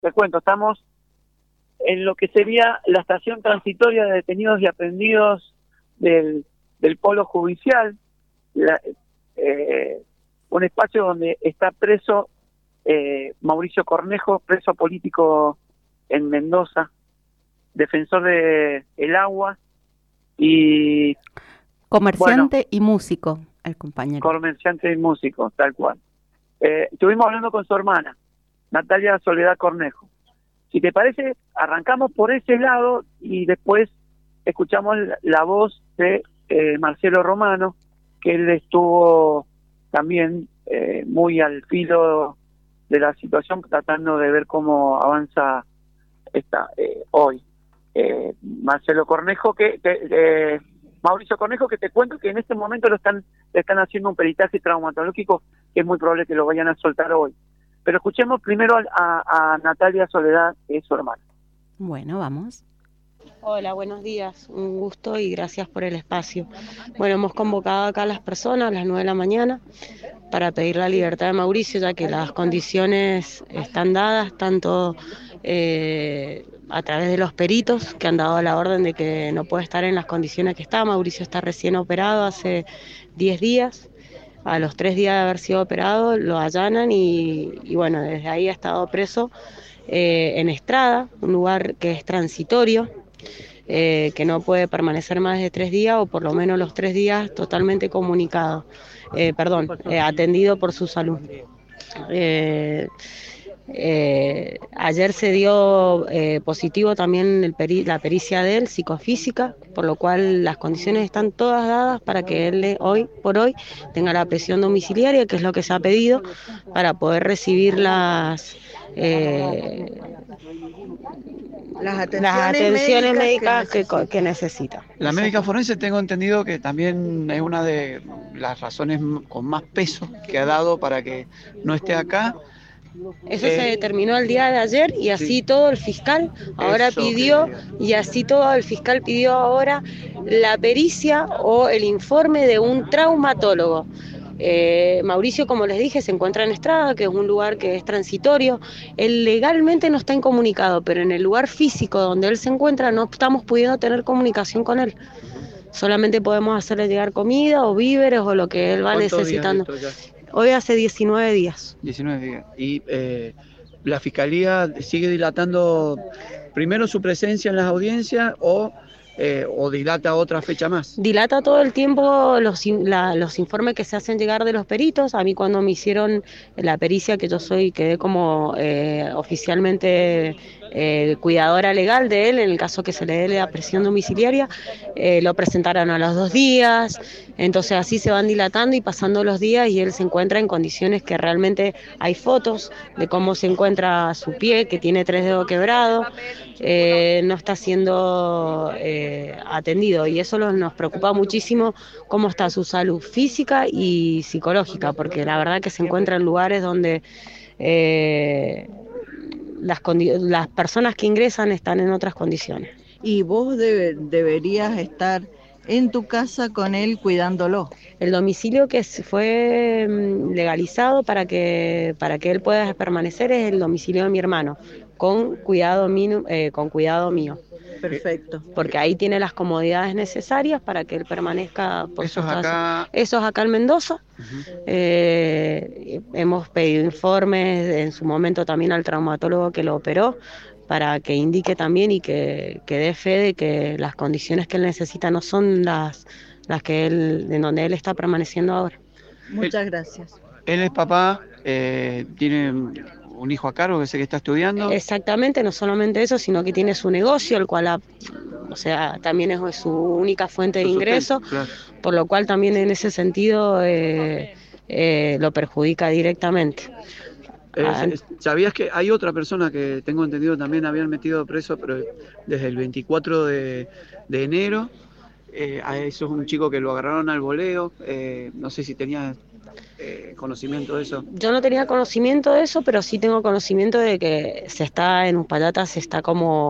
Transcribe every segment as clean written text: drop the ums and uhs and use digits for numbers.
Te cuento, estamos en lo que sería la estación transitoria de detenidos y aprendidos del Polo Judicial, un espacio donde está preso Mauricio Cornejo, preso político en Mendoza, defensor de el agua y comerciante y músico, el compañero. Comerciante y músico, tal cual. Estuvimos hablando con su hermana, Natalia Soledad Cornejo. Si te parece, arrancamos por ese lado y después escuchamos la voz de Marcelo Romano, que él estuvo también muy al filo de la situación, tratando de ver cómo avanza hoy. Marcelo Cornejo, Mauricio Cornejo, que te cuento que en este momento le están haciendo un peritaje traumatológico que es muy probable que lo vayan a soltar hoy. Pero escuchemos primero a Natalia Soledad, que es su hermana. Bueno, vamos. Hola, buenos días, un gusto y gracias por el espacio. Bueno, hemos convocado acá a las personas a las 9 de la mañana para pedir la libertad de Mauricio, ya que las condiciones están dadas, tanto a través de los peritos que han dado la orden de que no puede estar en las condiciones que está. Mauricio está recién operado hace 10 días. A los 3 días de haber sido operado lo allanan y bueno, desde ahí ha estado preso en Estrada, un lugar que es transitorio, que no puede permanecer más de 3 días o por lo menos los 3 días totalmente comunicado, atendido por su salud. Ayer se dio positivo también la pericia de él, psicofísica, por lo cual las condiciones están todas dadas para que él hoy por hoy tenga la prisión domiciliaria, que es lo que se ha pedido, para poder recibir las atenciones médicas que necesita. La médica forense, tengo entendido que también es una de las razones con más peso que ha dado para que no esté acá. Eso se determinó el día de ayer y así sí. Todo el fiscal ahora pidió, y así todo el fiscal pidió ahora la pericia o el informe de un traumatólogo. Mauricio, como les dije, se encuentra en Estrada, que es un lugar que es transitorio. Él legalmente no está incomunicado, pero en el lugar físico donde él se encuentra no estamos pudiendo tener comunicación con él. Solamente podemos hacerle llegar comida o víveres o lo que él va necesitando. Hoy hace 19 días. 19 días. Y la Fiscalía sigue dilatando primero su presencia en las audiencias o dilata otra fecha más. Dilata todo el tiempo los informes que se hacen llegar de los peritos. A mí cuando me hicieron la pericia, que yo quedé como oficialmente cuidadora legal de él, en el caso que se le dé la prisión domiciliaria, lo presentaron a los 2 días, entonces así se van dilatando y pasando los días y él se encuentra en condiciones que realmente hay fotos de cómo se encuentra su pie, que tiene 3 dedos quebrados, no está siendo atendido y eso nos preocupa muchísimo cómo está su salud física y psicológica, porque la verdad que se encuentra en lugares donde las personas que ingresan están en otras condiciones. Y vos deberías estar en tu casa con él cuidándolo. El domicilio que fue legalizado para que él pueda permanecer es el domicilio de mi hermano, con cuidado mío. Perfecto. Porque ahí tiene las comodidades necesarias para que él permanezca por ¿Eso es acá? Eso es acá en Mendoza. Uh-huh. Hemos pedido informes en su momento también al traumatólogo que lo operó para que indique también y que dé fe de que las condiciones que él necesita no son las que en donde él está permaneciendo ahora. Muchas gracias. Él es papá, tiene un hijo a cargo que sé que está estudiando. Exactamente, no solamente eso, sino que tiene su negocio, el cual también es su única fuente de ingreso, claro. Por lo cual también en ese sentido lo perjudica directamente. ¿Sabías que hay otra persona que tengo entendido también habían metido preso, pero desde el 24 de enero? Eso es un chico que lo agarraron al voleo, no sé si tenías conocimiento de eso. Yo no tenía conocimiento de eso, pero sí tengo conocimiento de que en Uspallata se está como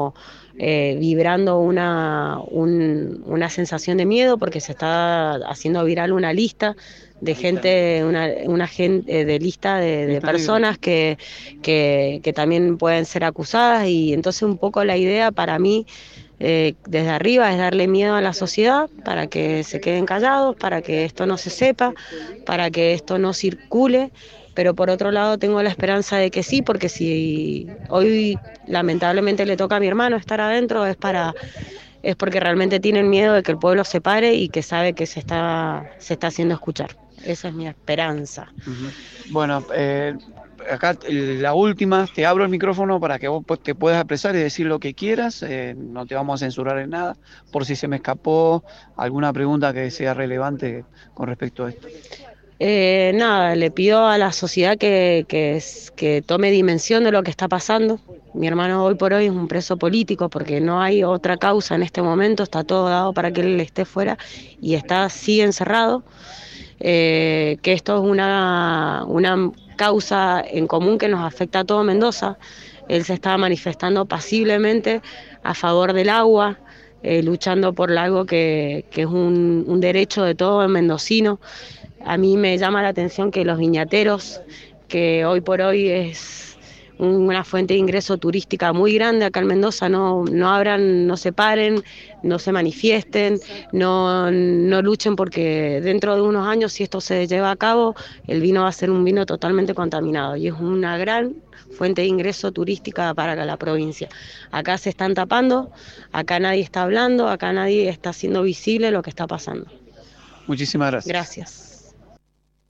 vibrando una sensación de miedo, porque se está haciendo viral una lista de gente, una gente de lista de personas que también pueden ser acusadas, y entonces un poco la idea para mí desde arriba es darle miedo a la sociedad para que se queden callados, para que esto no se sepa, para que esto no circule. Pero por otro lado tengo la esperanza de que sí, porque si hoy lamentablemente le toca a mi hermano estar adentro es porque realmente tienen miedo de que el pueblo se pare y que sabe que se está haciendo escuchar. Esa es mi esperanza. Bueno, acá la última, te abro el micrófono para que vos te puedas expresar y decir lo que quieras, no te vamos a censurar en nada, por si se me escapó alguna pregunta que sea relevante con respecto a esto. Nada, le pido a la sociedad que tome dimensión de lo que está pasando. Mi hermano hoy por hoy es un preso político porque no hay otra causa en este momento, está todo dado para que él esté fuera y sigue encerrado. Que esto es una causa en común que nos afecta a todo Mendoza. Él se estaba manifestando pasiblemente a favor del agua, luchando por algo que es un derecho de todo mendocino. A mí me llama la atención que los viñateros, que hoy por hoy es una fuente de ingreso turística muy grande acá en Mendoza, no abran, no se paren, no se manifiesten, no luchen, porque dentro de unos años, si esto se lleva a cabo, el vino va a ser un vino totalmente contaminado y es una gran fuente de ingreso turística para la provincia. Acá se están tapando, acá nadie está hablando, acá nadie está haciendo visible lo que está pasando. Muchísimas gracias. Gracias.